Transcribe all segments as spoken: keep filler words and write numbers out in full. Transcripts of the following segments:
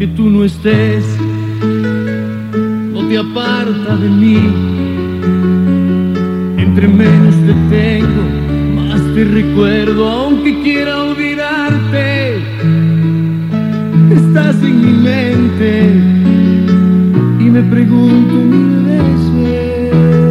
aunque tú no estés, no te aparta de mí. Entre menos te tengo, más te recuerdo, aunque quiera olvidarte, estás en mi mente y me pregunto mil veces,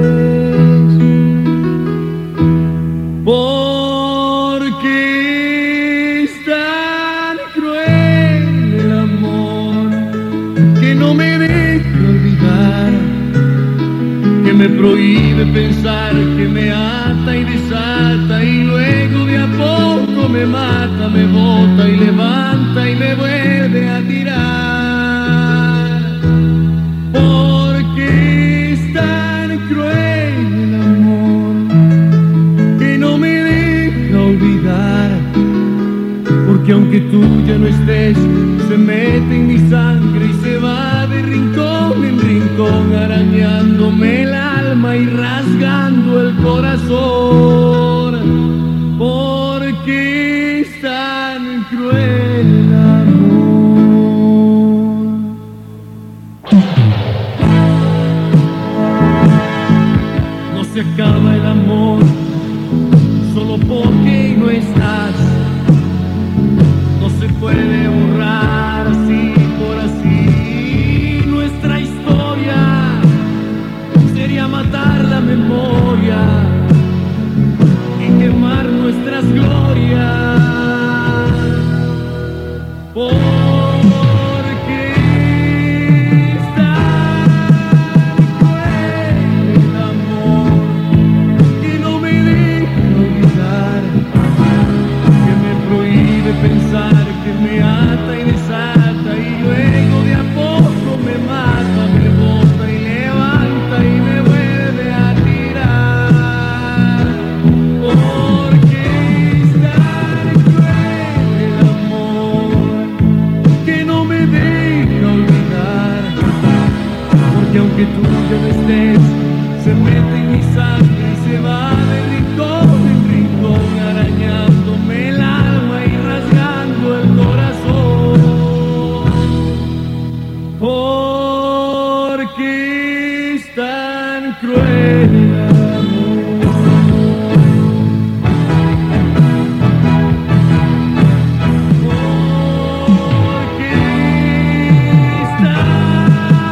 ¿por qué es tan cruel el amor que no me deja olvidar, que me prohíbe pensar, que me ata y desata y luego de a poco me mata, me bota y levanta y me vuelve a tirar? ¿Por qué es tan cruel el amor que no me deja olvidar? Porque aunque tú ya no estés, se mete en mi sangre y se va de rincón en rincón, arañándome el alma y rasgando el corazón. ¿Por qué es tan cruel el amor? No se acaba el amor solo porque no estás. No se puede borrar así por así nuestra historia. Sería matar la memoria y quemar nuestras glorias. Porque es tan cruel el amor que no me deja olvidar, que me prohíbe pensar, que me ata y desata y luego de a poco me mata, me bota y levanta y me vuelve a tirar. Porque es tan cruel el amor que no me deja olvidar, porque aunque tú ya no estés, se mete en mi sangre y se va de rincón en rincón, arañándome el alma y rasgando el corazón. Porque es tan cruel el amor. Porque es tan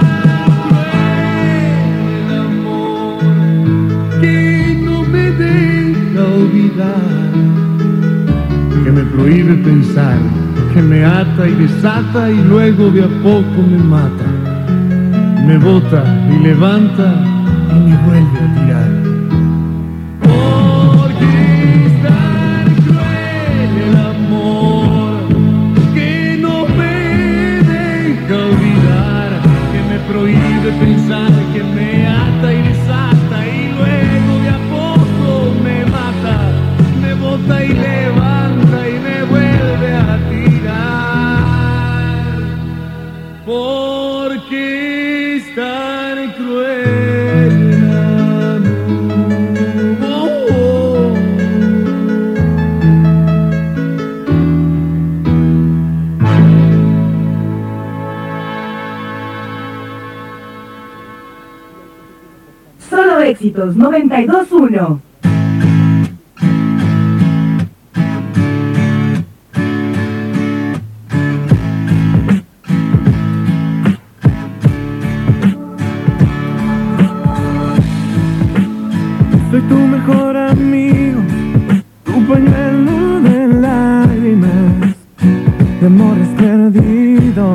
cruel el amor que no me deja olvidar, que me prohíbe pensar, que me ata y desata y luego de a poco me mata, me bota y levanta y me vuelve a tirar. Porque es tan cruel el amor que no me deja olvidar, que me prohíbe pensar, que me ata y desata y luego de a poco me mata, me bota y levanta y me vuelve a tirar. Porque es tan cruel el amor. Oh, oh. Solo éxitos noventa y dos punto uno. Soy tu mejor amigo, tu pañuelo de lágrimas, de amores perdidos.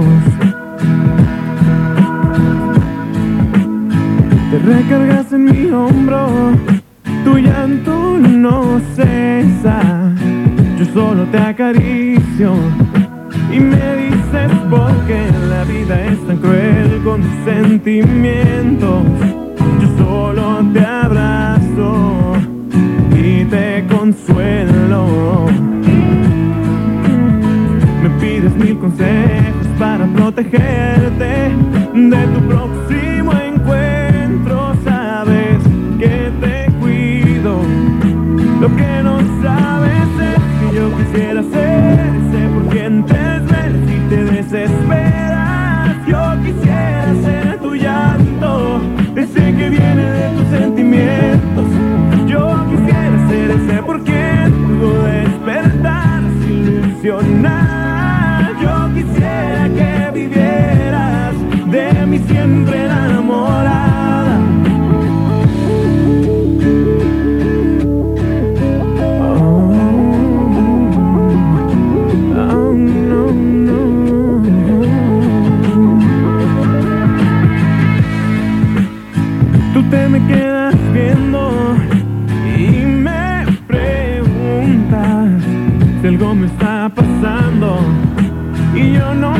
Te recargas en mi hombro, tu llanto no cesa. Yo solo te acaricio y me dices por qué la vida es tan cruel con tus sentimientos. Yo solo te abrazo y te consuelo. Me pides mil consejos para protegerte de tu próximo encuentro. Sabes que te cuido. Lo que no sabes es que yo quisiera ser ese por quien te desvelas y te desesperas.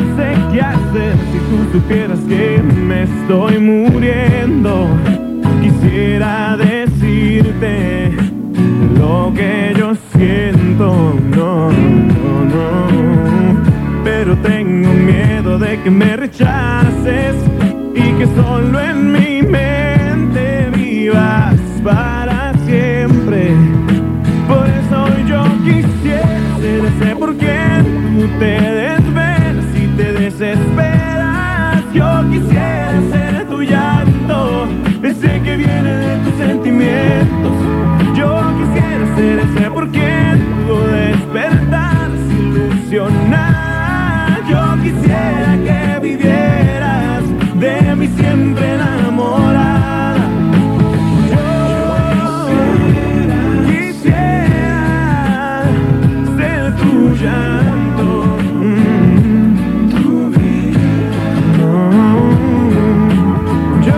sé qué hacer si tú supieras que me estoy muriendo. Quisiera decirte lo que yo siento, no, no, no, pero tengo miedo de que me rechaces y que solo en mi mente vivas para siempre. Por eso yo quisiera ser ese por quien tú te desvelas y te desesperas. Yo quisiera ser tu llanto, ese que viene de tus sentimientos. Yo quisiera ser ese por quien pudo despertar sin ilusionar. Yo quisiera que vivieras de mí siempre enamorada. Yo quisiera ser tu llanto, mm, tu vida. Oh, yo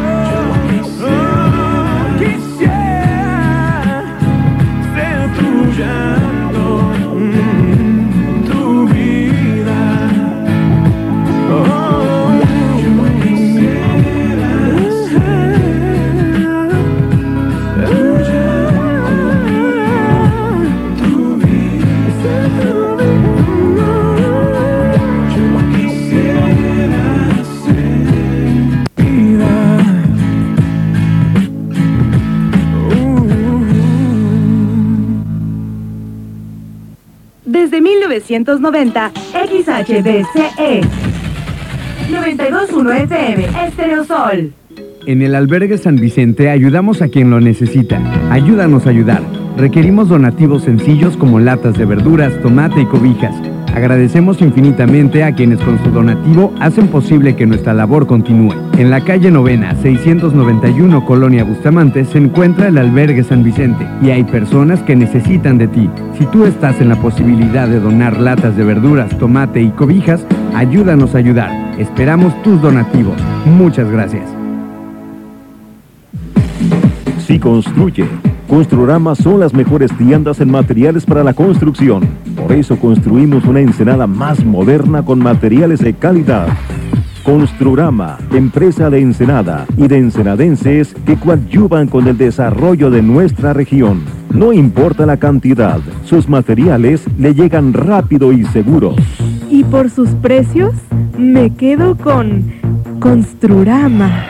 oh, quisiera ser tu llanto, mm, tu vida. Oh, yo quisiera ser tu llanto, tu vida, ser tu vida. Yo quisiera ser vida. Desde mil novecientos noventa, X H D C E noventa y dos punto uno F M, Estéreo Sol. En el Albergue San Vicente ayudamos a quien lo necesita. Ayúdanos a ayudar. Requerimos donativos sencillos como latas de verduras, tomate y cobijas. Agradecemos infinitamente a quienes con su donativo hacen posible que nuestra labor continúe. En la calle Novena, seiscientos noventa y uno, Colonia Bustamante, se encuentra el Albergue San Vicente y hay personas que necesitan de ti. Si tú estás en la posibilidad de donar latas de verduras, tomate y cobijas, ayúdanos a ayudar. Esperamos tus donativos. Muchas gracias. Si construye, Construrama son las mejores tiendas en materiales para la construcción. Por eso construimos una Ensenada más moderna con materiales de calidad. Construrama, empresa de Ensenada y de ensenadenses que coadyuvan con el desarrollo de nuestra región. No importa la cantidad, sus materiales le llegan rápido y seguros. Y por sus precios, me quedo con Construrama.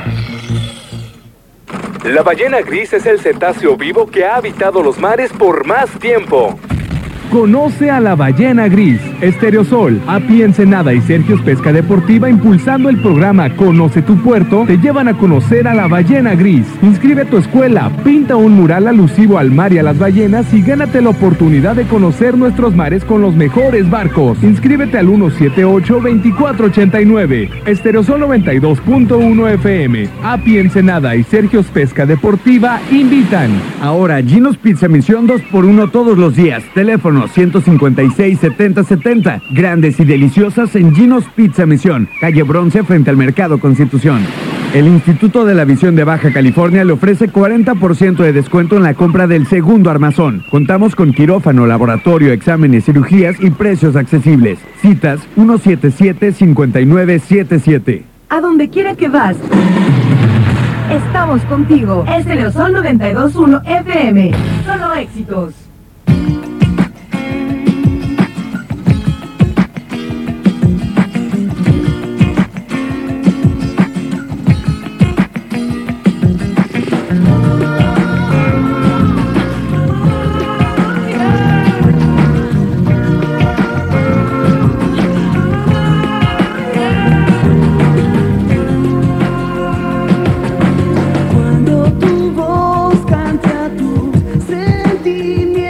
La ballena gris es el cetáceo vivo que ha habitado los mares por más tiempo. Conoce a la ballena gris. Estéreo Sol, A P I Ensenada y Sergios Pesca Deportiva, impulsando el programa Conoce tu Puerto, te llevan a conocer a la ballena gris. Inscribe a tu escuela, pinta un mural alusivo al mar y a las ballenas y gánate la oportunidad de conocer nuestros mares con los mejores barcos. Inscríbete al uno siete ocho, veinticuatro ochenta y nueve. Estéreo Sol noventa y dos punto uno F M, A P I Ensenada y Sergios Pesca Deportiva invitan. Ahora, Gino's Pizza Misión dos por uno todos los días. Teléfono ciento cincuenta y seis, setenta setenta. Grandes y deliciosas en Gino's Pizza Misión, calle Bronce frente al Mercado Constitución. El Instituto de la Visión de Baja California le ofrece cuarenta por ciento de descuento en la compra del segundo armazón. Contamos con quirófano, laboratorio, exámenes, cirugías y precios accesibles. Citas uno siete siete, cinco nueve siete siete. A donde quiera que vas, estamos contigo. Estéreo Sol noventa y dos punto uno F M. Solo éxitos. Cuando tu voz canta tus sentimientos,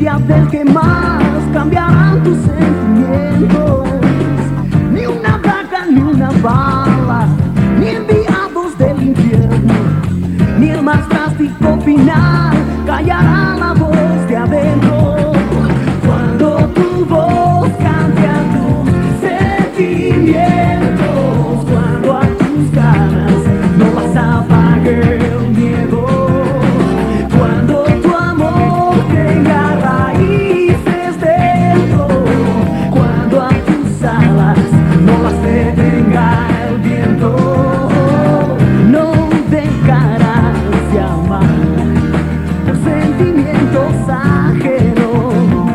día del que más cambiarán tus sentimientos. Ni una plaga, ni una bala, ni enviados del infierno, ni el más drástico final callará la voz de adentro. Cuando tu voz cante a tus sentimientos, cuando a tus ganas no las apague el miedo, cuando tu amor tenga raíces dentro, cuando a tus alas no las detenga el viento, no dejarás de amar por sentimientos ajenos.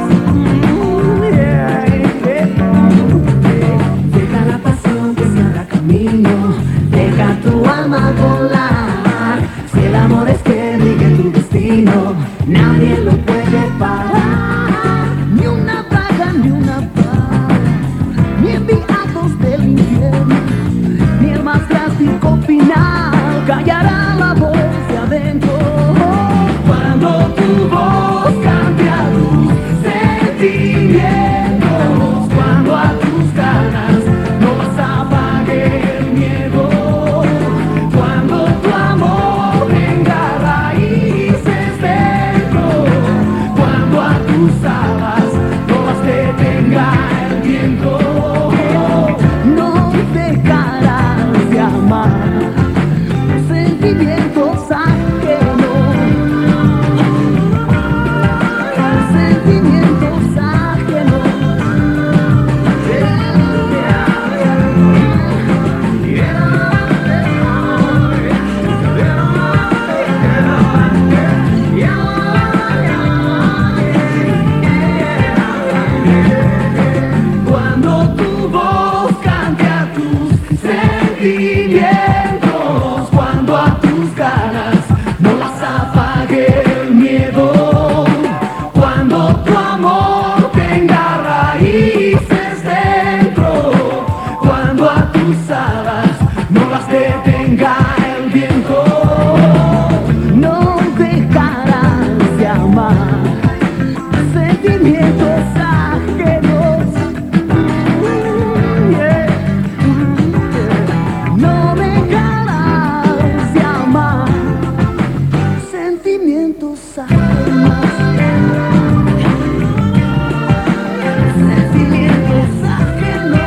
Yeah, yeah. Deja la pasión que se haga camino, deja tu alma volar. Si el amor es que rige tu destino, nadie lo puede parar. Ni una plaga, ni una paz, ni enviados del infierno, ni el más drástico final callará la voz de adentro. Cuando tu voz cante a tus sentimientos, cuando a tus ganas no las apague el miedo, cuando tu amor tenga raíces dentro, cuando a tus alas no las detenga el viento, no dejarás de amar sentimientos ajenos, sentimientos ajenos. Cuando tu voz cante a tus sentimientos, cuando a tus ganas no las apague el miedo, cuando tu amor tenga raíces dentro, cuando a tus alas no las detenga el viento, no dejarás de amar sentimientos ajenos. Yeah. No dejarás de amar sentimientos ajenos. Sentimientos ajenos.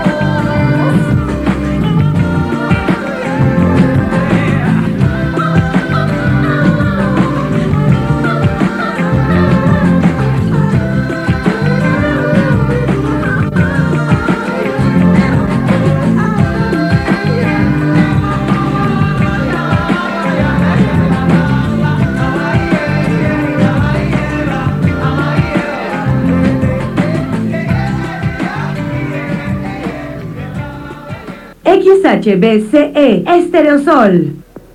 X H B C E Estereosol.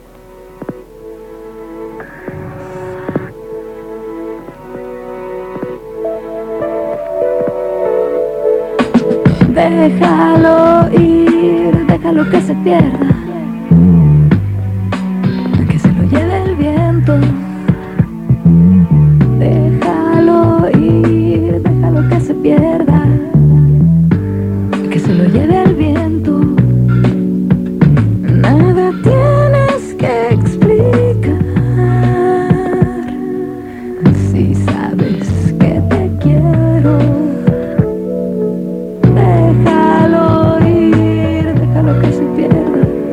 Déjalo ir, déjalo que se pierda, que se lo lleve el viento. Déjalo ir, déjalo que se pierda, que se lo lleve el viento. Nada tienes que explicar, si sabes que te quiero. Déjalo ir, déjalo que se pierda,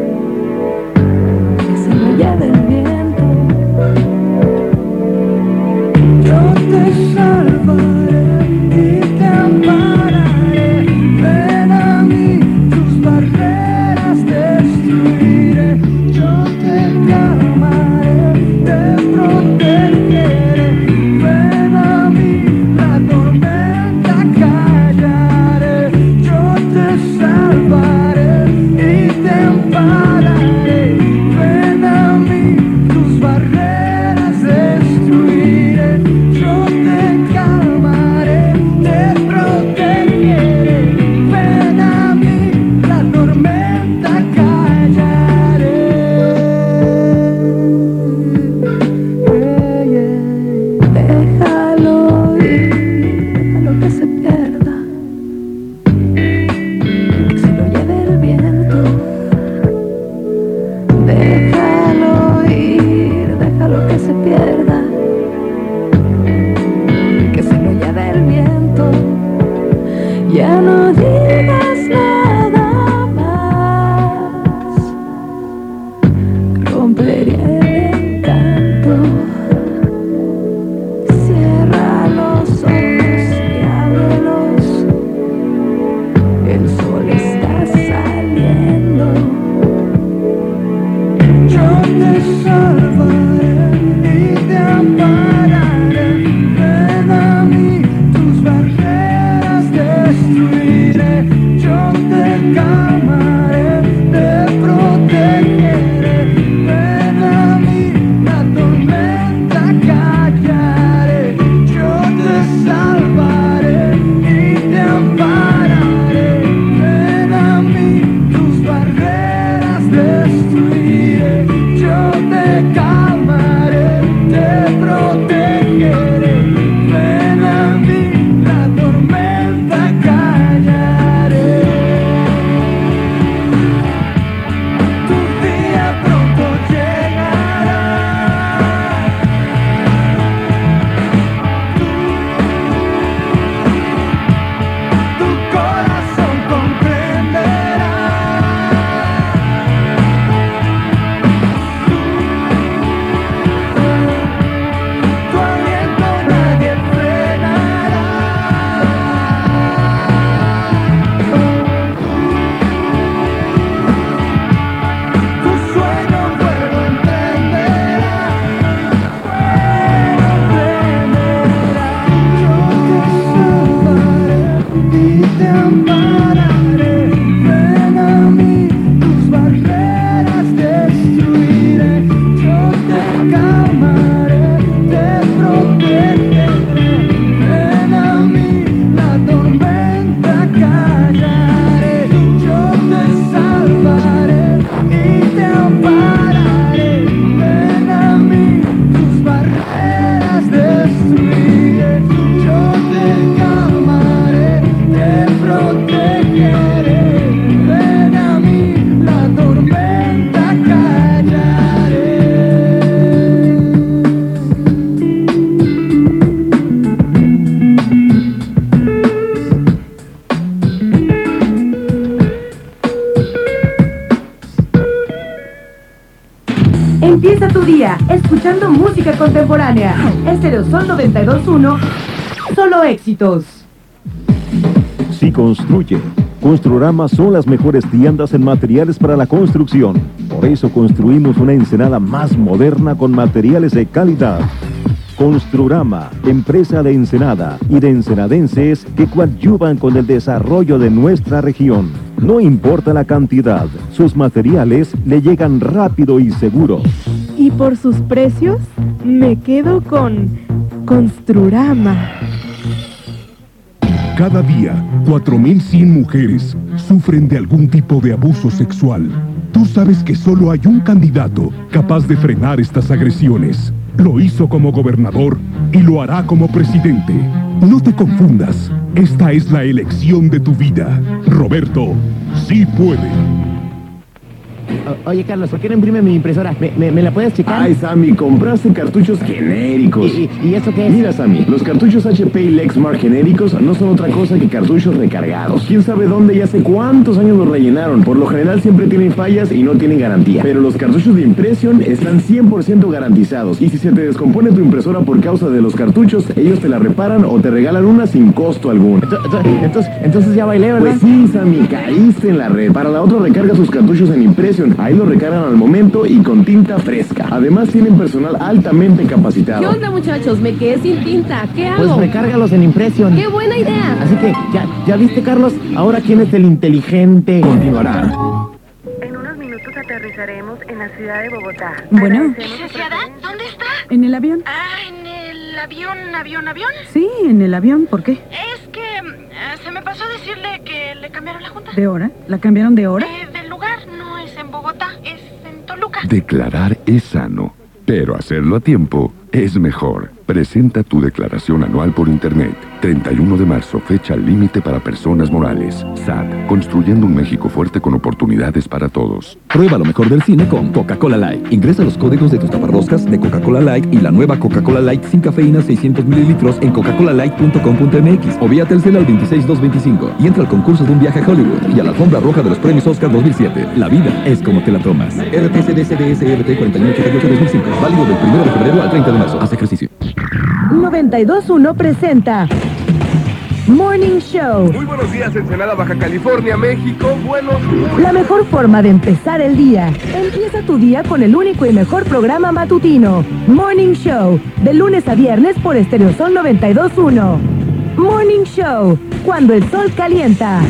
Ya no digas nada más, rompería el encanto. Cierra los ojos y ábrelos, el sol está saliendo. Yo te salvaré y te ampararé. Ven a mí, tus barreras destruiré. Yo te calmaré, te protegeré. Ven a mí, la tormenta callaré. Yo te salvaré y te ampararé. Ven a mí, tus barreras destruiré. Yo te calmaré, te protegeré. Ven a mí, la tormenta callaré. Tu día pronto llegará. Tu corazón comprenderá. Tu aliento nadie frenará. Tu sueño vuelo emprenderá. Vuelo emprenderá. Yo te salvaré y te ampararé. Ven a mí, tus barreras destruiré. Yo te calmaré, te protegeré. Ven a mí, la tormenta callaré. Yo te salvaré y te ampararé. Ven a mí, tus barreras destruiré. Yo te calmaré, te protegeré. Ven a mí, la tormenta callaré. Empieza tu día escuchando música contemporánea. Estéreo Sol noventa y dos punto uno. Solo éxitos. Si construye, Construrama son las mejores tiendas en materiales para la construcción. Por eso construimos una Ensenada más moderna con materiales de calidad. Construrama, empresa de Ensenada y de ensenadenses que coadyuvan con el desarrollo de nuestra región. No importa la cantidad, sus materiales le llegan rápido y seguro. Y por sus precios, me quedo con Construrama. Cada día, cuatro mil cien mujeres sufren de algún tipo de abuso sexual. Tú sabes que solo hay un candidato capaz de frenar estas agresiones. Lo hizo como gobernador y lo hará como presidente. No te confundas, esta es la elección de tu vida. Roberto, sí puede. O- Oye, Carlos, ¿por qué no imprime mi impresora? ¿Me, me, me la puedes checar? Ay, Sammy, compraste cartuchos genéricos. ¿Y, y, y eso qué es? Mira, Sammy, los cartuchos H P y Lexmark genéricos no son otra cosa que cartuchos recargados. ¿Quién sabe dónde y hace cuántos años los rellenaron? Por lo general siempre tienen fallas y no tienen garantía. Pero los cartuchos de impresión están cien por ciento garantizados. Y si se te descompone tu impresora por causa de los cartuchos, ellos te la reparan o te regalan una sin costo alguno. Entonces, entonces ya bailé, ¿verdad? Pues sí, Sammy, caíste en la red. Para la otra recarga sus cartuchos en impresión. Ahí los recargan al momento y con tinta fresca. Además tienen personal altamente capacitado. ¿Qué onda, muchachos? Me quedé sin tinta. ¿Qué hago? Pues recárgalos en impresión. ¡Qué buena idea! Así que, ya, ya viste, Carlos, ahora quién es el inteligente. Continuará. En unos minutos aterrizaremos en la ciudad de Bogotá. Bueno. ¿Licenciada? ¿Dónde está? ¿En el avión? Ah, en el avión, avión, avión. Sí, en el avión. ¿Por qué? Es que eh, se me pasó decirle que le cambiaron la junta. ¿De hora? ¿La cambiaron de hora? Eh, del lugar, no es en Bogotá, es en Toluca. Declarar es sano, pero hacerlo a tiempo es mejor. Presenta tu declaración anual por Internet. treinta y uno de marzo, fecha límite para personas morales. S A T, construyendo un México fuerte con oportunidades para todos. Prueba lo mejor del cine con Coca-Cola Light. Ingresa los códigos de tus taparroscas de Coca-Cola Light y la nueva Coca-Cola Light sin cafeína seiscientos mililitros en coca cola light punto com punto m x o vía Telcel al veintiséis dos veinticinco y entra al concurso de un viaje a Hollywood y a la alfombra roja de los premios Oscar dos mil siete. La vida es como te la tomas. R T C D C D S R T cuarenta y uno ochenta y ocho dos mil cinco. Válido del primero de febrero al treinta de marzo. Haz ejercicio. noventa y dos punto uno presenta Morning Show. Muy buenos días, Ensenada, Baja California, México. Buenos días. La mejor forma de empezar el día. Empieza tu día con el único y mejor programa matutino, Morning Show, de lunes a viernes por Estereosol noventa y dos punto uno. Morning Show, cuando el sol calienta.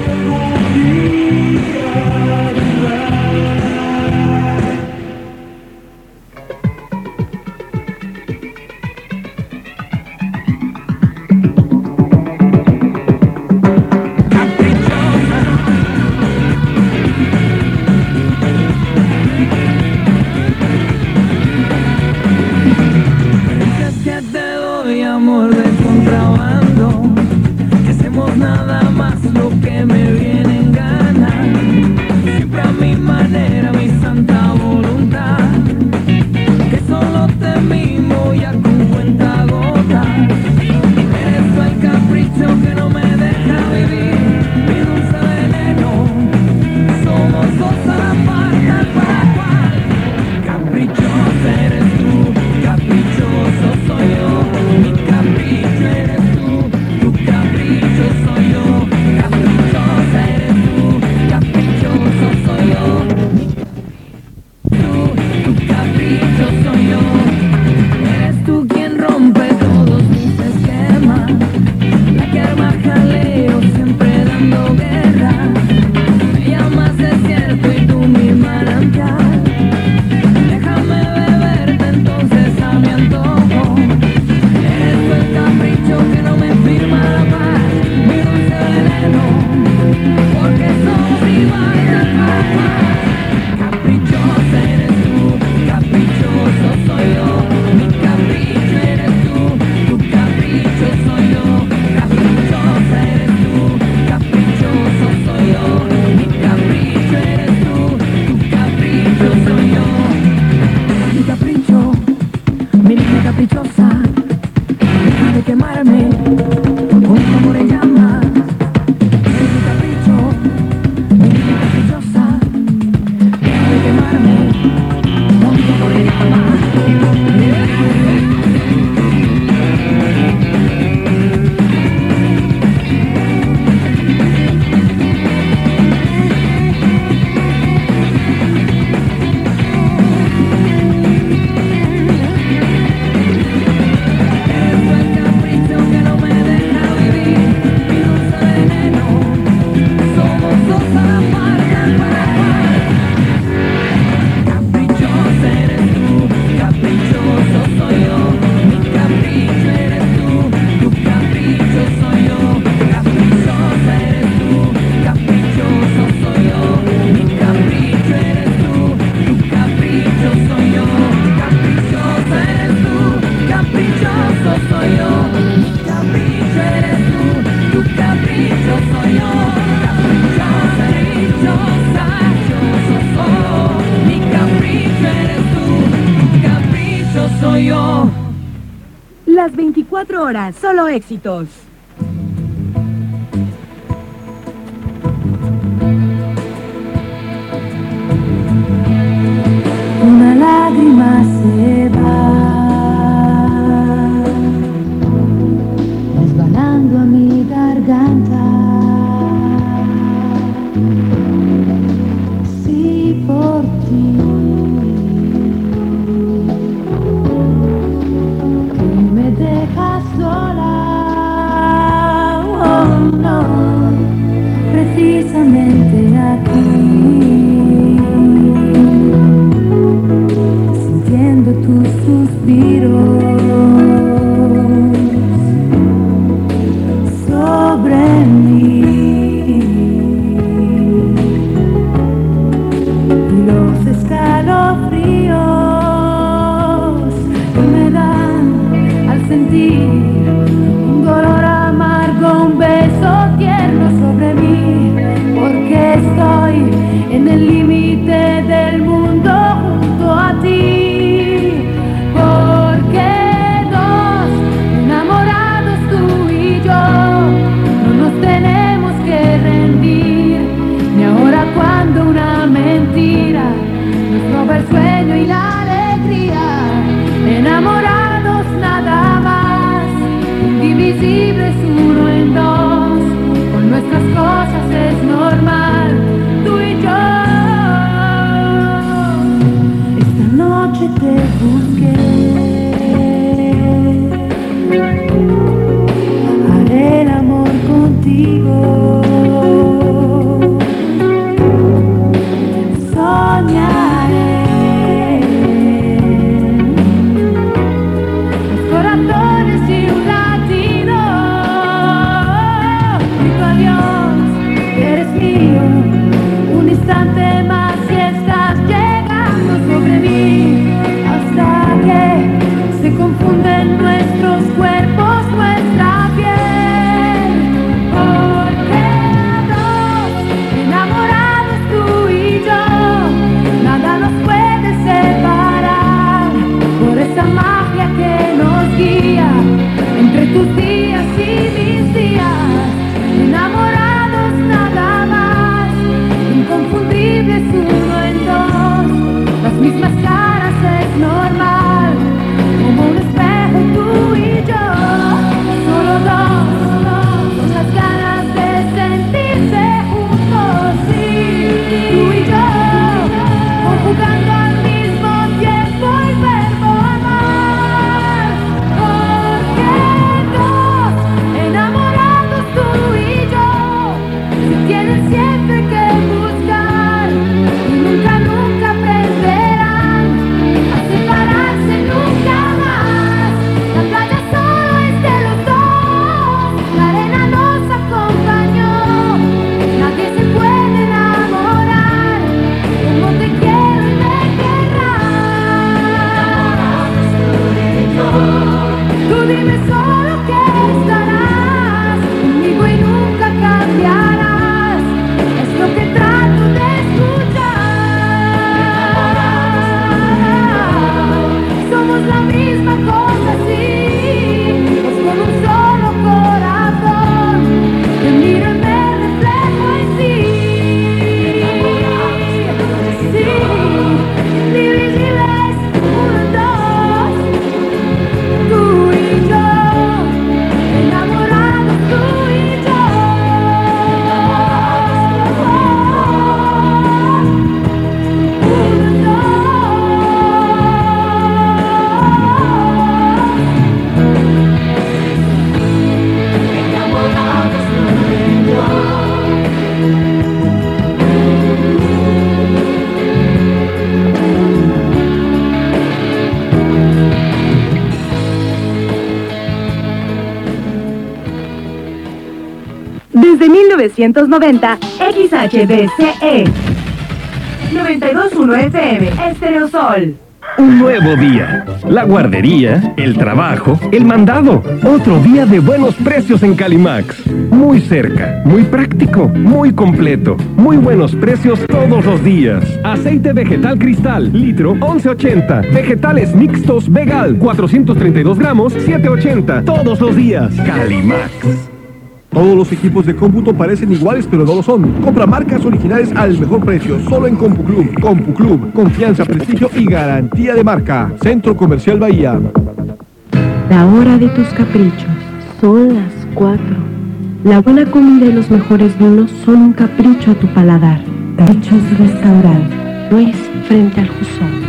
Amor de contrabando, que hacemos nada más lo que me viene en gana, siempre a mi manera, mi santa voluntad, que solo te mimo ya con cuenta gota, eres tú el capricho que no me deja vivir, mi dulce veneno, somos dos a la par, tal para cual, caprichoso eres tú, caprichoso soy yo. Mi capricho eres tú, tu capricho soy yo, caprichosa eres tú, caprichoso soy yo, tú, tu capricho soy yo, eres tú quien rompe todos mis esquemas, la que arma jaleo siempre dando guerra, me llamas desierto y tú mi manantial, déjame beberte entonces a mi antojo. El capricho que no me firma la paz, mi dulce veneno, porque somos iguales al mar. Caprichosa eres tú, caprichoso soy yo, mi capricho eres tú, tu capricho soy yo, caprichosa eres tú, caprichoso soy yo, mi capricho eres tú, tu capricho soy yo, mi capricho, mi niña caprichosa. De quemarme con tu amor en llamas, eres mi capricho, mi niña caprichosa, deja de quemarme con tu amor en llamas. Las veinticuatro horas, solo éxitos. Una lágrima se va resbalando a mi garganta. Sí, por ti. Dejas sola, oh no, precisamente aquí, sintiendo tus suspiros sobre mí y los escalofríos que me dan sentir un dolor Desde mil novecientos noventa, X H B C E noventa y dos punto uno F M, Estéreo Sol. Un nuevo día. La guardería, el trabajo, el mandado. Otro día de buenos precios en Calimax. Muy cerca, muy práctico, muy completo. Muy buenos precios todos los días. Aceite vegetal Cristal, litro once ochenta. Vegetales mixtos Vegal, cuatrocientos treinta y dos gramos, siete ochenta. Todos los días. Calimax. Todos los equipos de cómputo parecen iguales, pero no lo son. Compra marcas originales al mejor precio, solo en CompuClub. CompuClub, confianza, prestigio y garantía de marca. Centro Comercial Bahía. La hora de tus caprichos. Son las cuatro. La buena comida y los mejores vinos son un capricho a tu paladar. Caprichos Restaurante, Luis, frente al Jusón.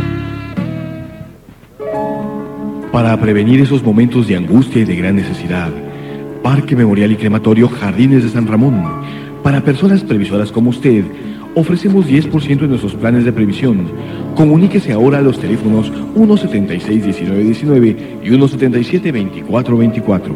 Para prevenir esos momentos de angustia y de gran necesidad, Parque Memorial y Crematorio Jardines de San Ramón. Para personas previsoras como usted, ofrecemos diez por ciento de nuestros planes de previsión. Comuníquese ahora a los teléfonos uno setenta y seis diecinueve diecinueve y uno setenta y siete veinticuatro veinticuatro.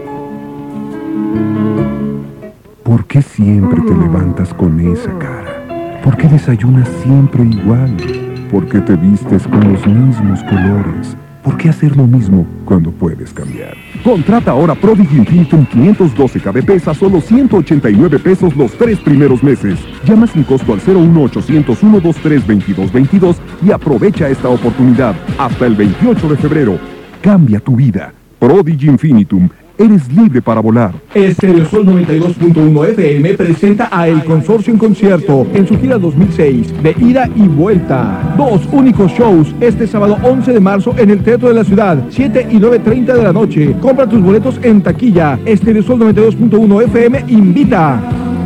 ¿Por qué siempre te levantas con esa cara? ¿Por qué desayunas siempre igual? ¿Por qué te vistes con los mismos colores? ¿Por qué hacer lo mismo cuando puedes cambiar? Contrata ahora Prodigy Infinitum quinientos doce kilobits a solo ciento ochenta y nueve pesos los tres primeros meses. Llama sin costo al cero uno ochocientos, ciento veintitrés, veintidós veintidós y aprovecha esta oportunidad hasta el veintiocho de febrero. Cambia tu vida. Prodigy Infinitum. Eres libre para volar. Estéreo Sol noventa y dos punto uno F M presenta a El Consorcio en concierto en su gira dos mil seis de ida y vuelta. Dos únicos shows este sábado once de marzo en el Teatro de la Ciudad, siete y nueve treinta de la noche. Compra tus boletos en taquilla. Estéreo Sol noventa y dos punto uno F M invita.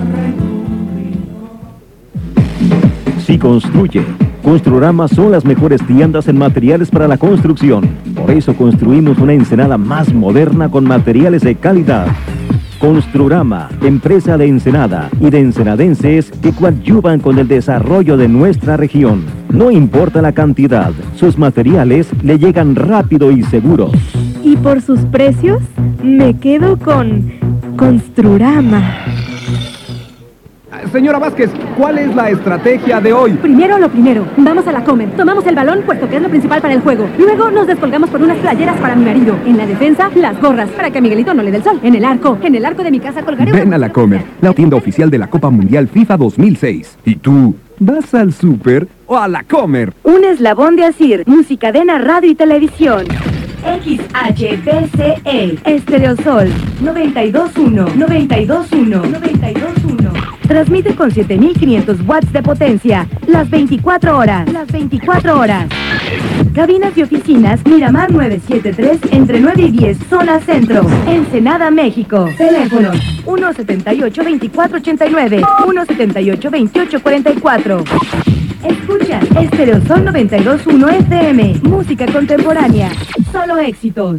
Si construye, Construrama son las mejores tiendas en materiales para la construcción. Por eso construimos una Ensenada más moderna con materiales de calidad. Construrama, empresa de Ensenada y de ensenadenses que coadyuvan con el desarrollo de nuestra región. No importa la cantidad, sus materiales le llegan rápido y seguros. Y por sus precios, me quedo con Construrama. Señora Vázquez, ¿cuál es la estrategia de hoy? Primero lo primero, vamos a la Comer. Tomamos el balón, puesto que es lo principal para el juego. Luego nos descolgamos por unas playeras para mi marido. En la defensa, las gorras, para que a Miguelito no le dé el sol. En el arco, en el arco de mi casa colgaré... Ven a la Comer, la tienda oficial de la Copa Mundial FIFA dos mil seis. ¿Y tú, vas al súper o a la Comer? Un eslabón de Asir, Musicadena, radio y televisión. X H B C E, Estéreo Sol, noventa y dos punto uno, noventa y dos punto uno, noventa y dos punto uno. Transmite con siete mil quinientos watts de potencia, las veinticuatro horas, las veinticuatro horas. Cabinas y oficinas, Miramar nueve siete tres, entre nueve y diez, zona centro, Ensenada, México. Teléfonos, uno setenta y ocho, veinticuatro ochenta y nueve, uno setenta y ocho, veintiocho cuarenta y cuatro. Escucha, Estéreo Sol noventa y dos punto uno F M, música contemporánea, solo éxitos.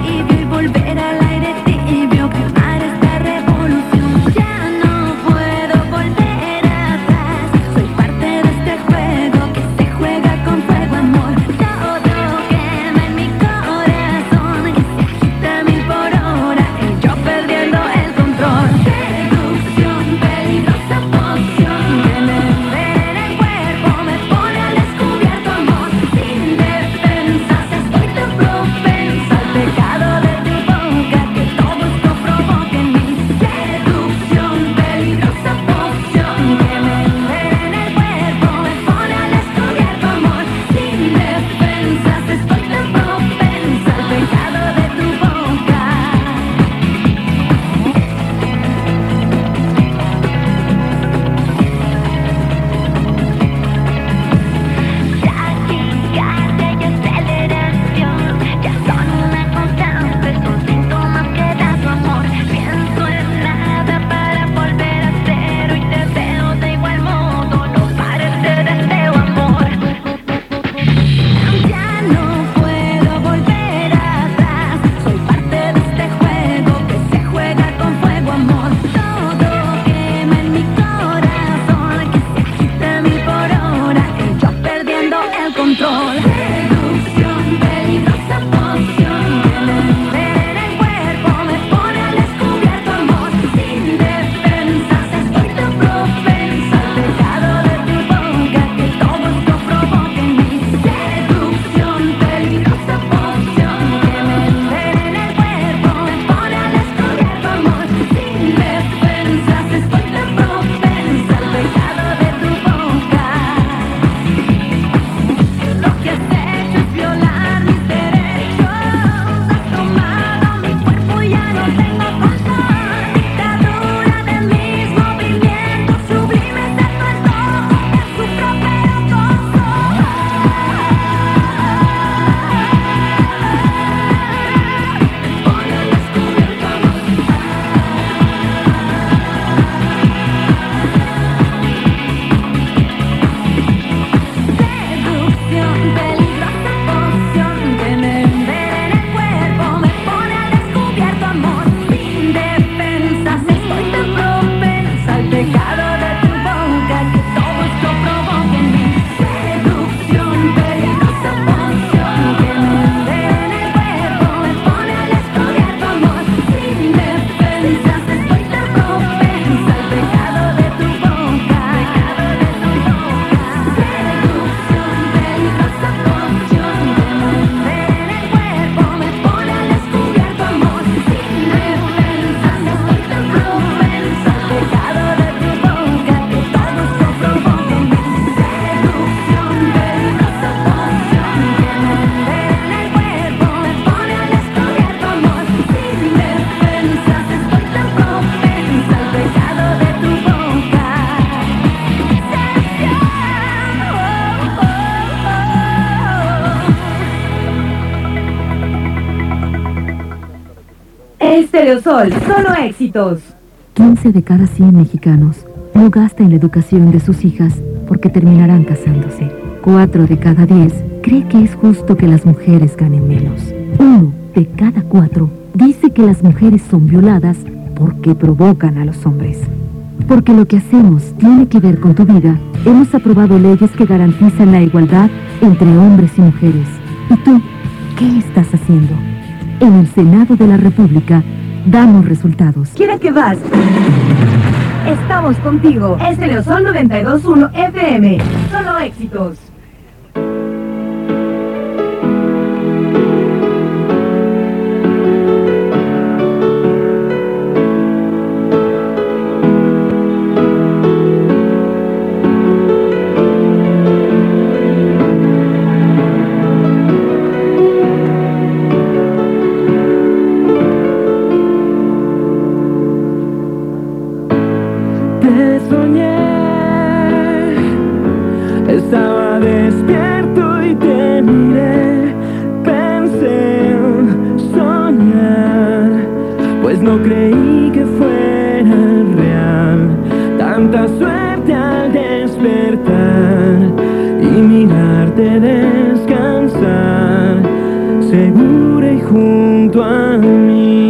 Volver al aire tibio, quemar esta revolución. Ya no puedo Estereosol, solo éxitos. quince de cada cien mexicanos no gasta en la educación de sus hijas porque terminarán casándose. cuatro de cada diez cree que es justo que las mujeres ganen menos. uno de cada cuatro dice que las mujeres son violadas porque provocan a los hombres. Porque lo que hacemos tiene que ver con tu vida, hemos aprobado leyes que garantizan la igualdad entre hombres y mujeres. ¿Y tú, qué estás haciendo? En el Senado de la República, damos resultados. ¿Quién que vas? Estamos contigo. Estereosol noventa y dos punto uno F M. Solo éxitos. Te soñé, estaba despierto y te miré. Pensé en soñar, pues no creí que fuera real. Tanta suerte al despertar y mirarte descansar, segura y junto a mí.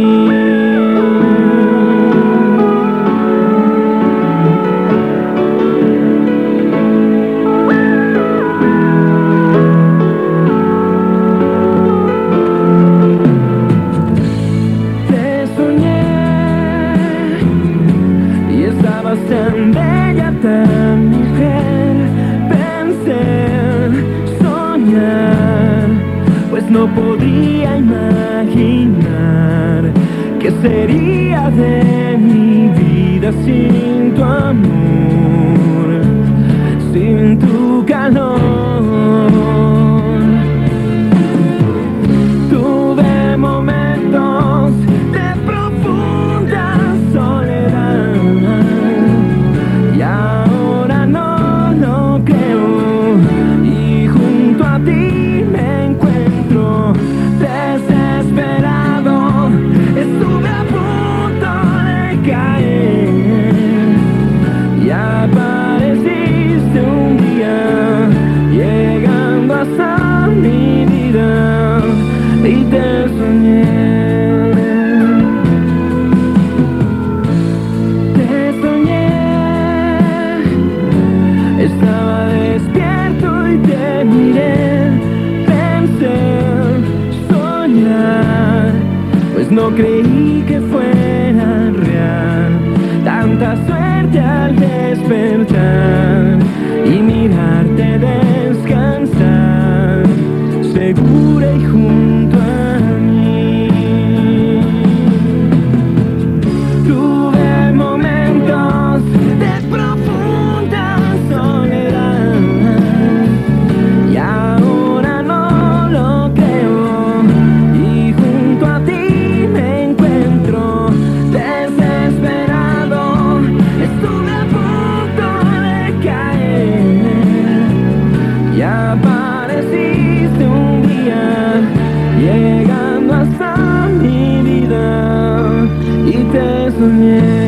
Tan bella, tan mujer, pensé en soñar, pues no podía imaginar qué sería de mi vida sin tu amor, sin tu calor. Tuve momentos de profunda soledad. Ahora no lo creo y junto a ti me encuentro desesperado. Estuve a punto de caer y apareciste un día llegando hasta mi vida y te soñé. Estaba despierto y te miré, pensé en soñar, pues no creí que fuera real. Tanta suerte al despertar y mirarte descansar, segura y junto a mí. Tuve momentos de profunda soledad y ahora no lo creo y junto a ti me encuentro desesperado. Estuve a punto de caer y apareciste un día llegando hasta mi vida y te soñé.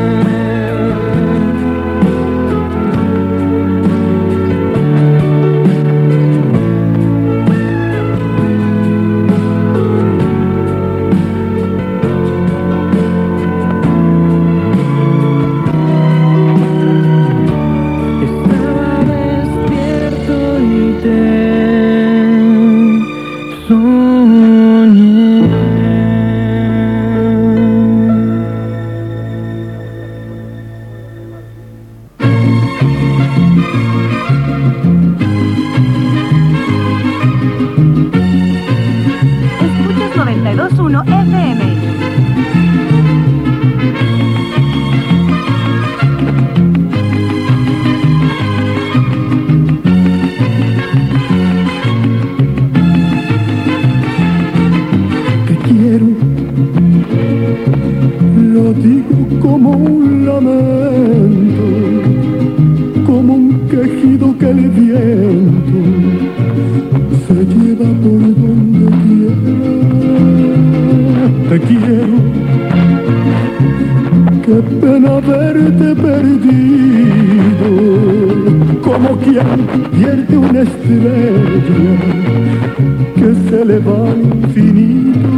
noventa y dos punto uno F M. Te quiero, lo digo como un lamento, como un quejido que el viento se lleva por donde quiera. Te quiero, como quien pierde una estrella que se eleva al infinito.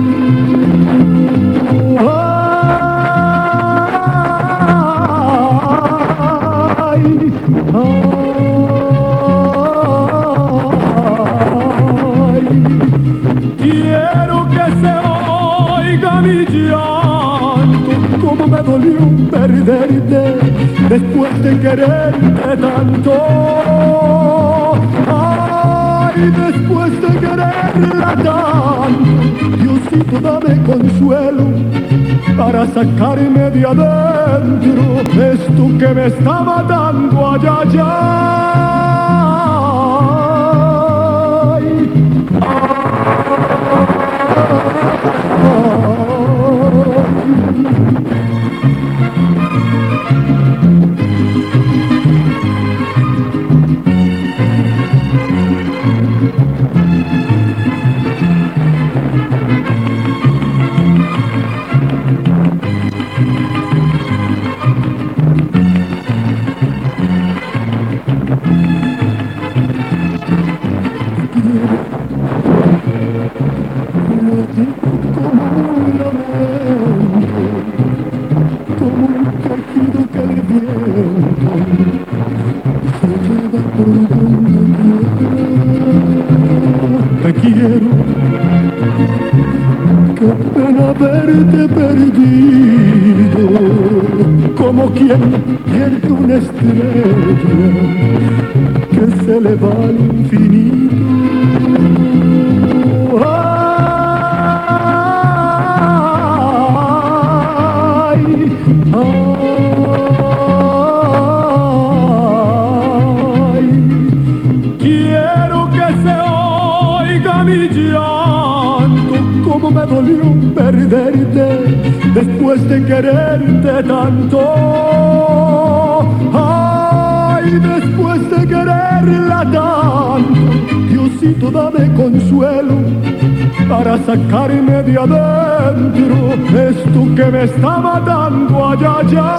Ay, ay, quiero que se oiga mi llanto, como me dolió perderte después de quererte tanto. Ay, después de quererla tanto, Diosito dame consuelo para sacarme de adentro esto que me está matando allá, allá. Ay, te quiero, qué pena verte perdido, como quien pierde una estrella que se eleva al infinito. Ay, ay, quiero que se oiga mi llanto, como me dolió perderte después de quererte tanto. Ay, después de quererla tanto, Diosito dame consuelo para sacarme de adentro esto que me está matando allá, allá.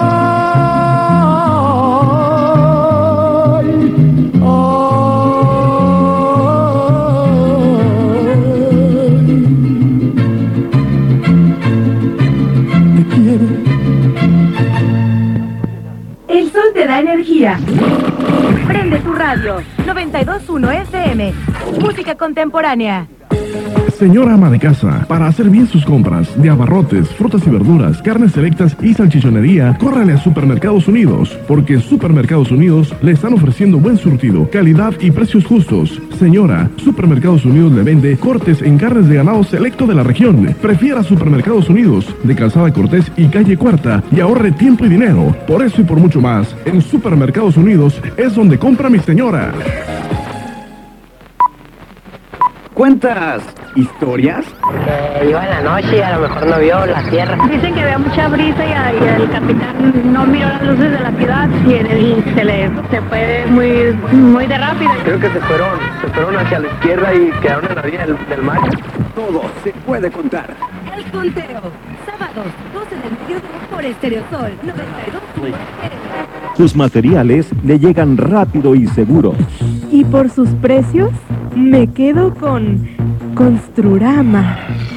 Ay, El sol te da energía. Prende tu radio. noventa y dos punto uno F M. Música contemporánea. Señora ama de casa, para hacer bien sus compras de abarrotes, frutas y verduras, carnes selectas y salchichonería, córrale a Supermercados Unidos, porque en Supermercados Unidos le están ofreciendo buen surtido, calidad y precios justos. Señora, Supermercados Unidos le vende cortes en carnes de ganado selecto de la región. Prefiera Supermercados Unidos, de Calzada Cortés y Calle Cuarta, y ahorre tiempo y dinero. Por eso y por mucho más, en Supermercados Unidos es donde compra mi señora. ¿Cuántas historias? Eh, iba en la noche y a lo mejor no vio la tierra. Dicen que había mucha brisa y, y el capitán no miró las luces de la ciudad y en el, se le se fue muy, muy de rápido. Creo que se fueron, se fueron hacia la izquierda y quedaron en la vía del, del mar. Todo se puede contar. El conteo. Sábados, doce del mediodía por Estereosol noventa y dos punto nueve. Sus materiales le llegan rápido y seguros. Y por sus precios, me quedo con Construrama.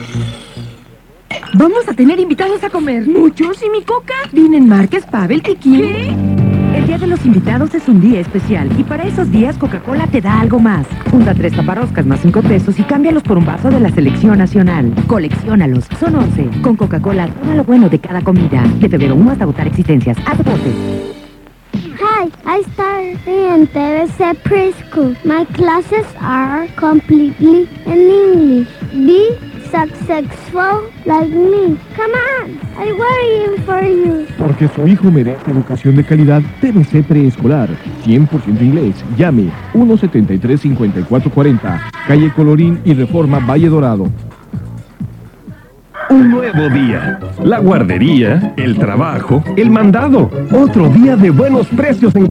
Vamos a tener invitados a comer. ¿Muchos? ¿Y mi coca? Vienen Márquez, Pavel, Kikín. ¿Qué? El Día de los Invitados es un día especial y para esos días Coca-Cola te da algo más. Junta tres taparroscas más cinco pesos y cámbialos por un vaso de la selección nacional. Colecciónalos. Son once. Con Coca-Cola, todo lo bueno de cada comida. De febrero uno hasta agotar existencias. Haz deportes. Hi, I started in T V C Preschool. My classes are completely in English. Be successful like me. Come on, I'm waiting for you. Porque su hijo merece educación de calidad, T V C Preescolar. cien por ciento inglés. Llame uno setenta y tres cincuenta y cuatro cuarenta. Calle Colorín y Reforma Valle Dorado. Un nuevo día. La guardería, el trabajo, el mandado. Otro día de buenos precios en